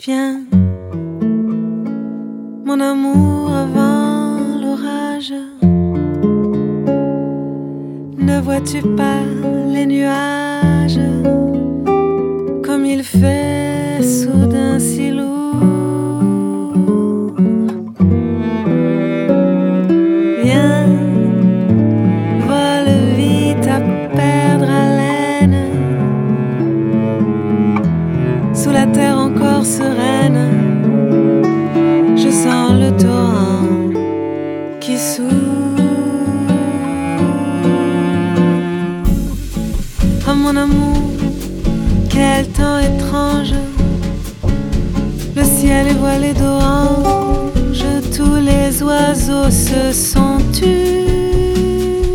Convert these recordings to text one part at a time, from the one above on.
Viens, mon amour, avant l'orage. Ne vois-tu pas les nuages comme il fait soudain si lourd? Viens, vole vite à perdre haleine sous la terre encore sereine. Je sens le torrent qui s'ouvre. Oh mon amour, quel temps étrange. Le ciel est voilé d'orange, tous les oiseaux se sont tus.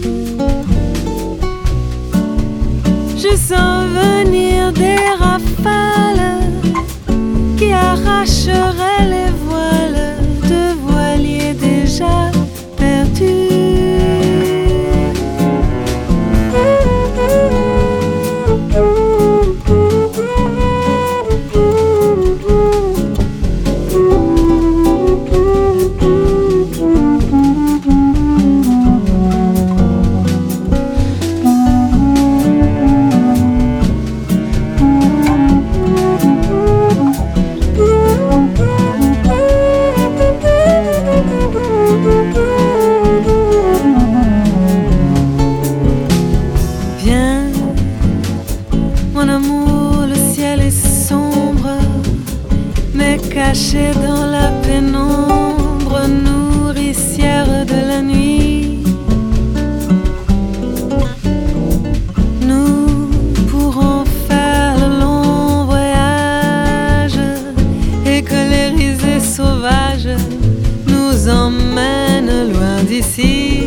Je sens venir des rafales qui arracheraient les voiles de voiliers déjà perdus. Mon amour, le ciel est sombre, mais caché dans la pénombre, nourricière de la nuit. Nous pourrons faire le long voyage et que les risées sauvages nous emmènent loin d'ici.